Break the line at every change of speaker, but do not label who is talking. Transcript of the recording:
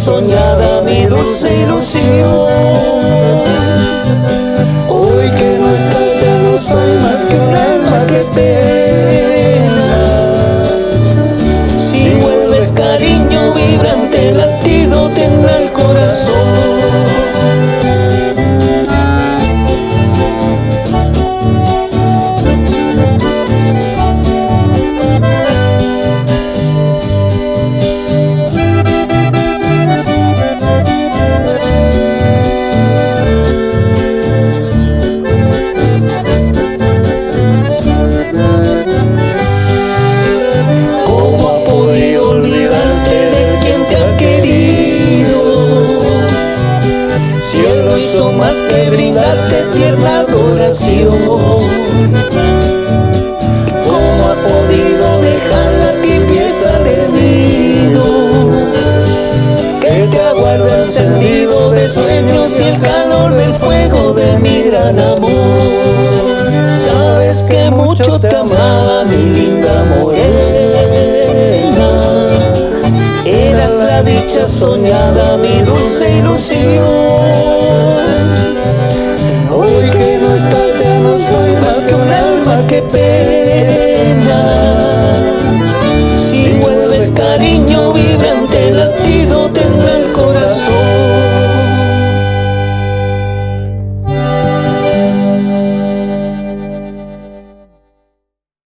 soñada, mi dulce ilusión. Hoy que no estás ya no soy más que un alma que pena. Si vuelves, cariño, vibrante latido tendrá el corazón. Más que brindarte tierna adoración. ¿Cómo has podido dejar la tibieza del nido que te aguarda encendido de sueños y el calor del fuego de mi gran amor? Sabes que mucho te amaba, mi linda morena. Eras la dicha soñada, mi dulce ilusión. Hoy que no estás ya no soy más que un alma que pena.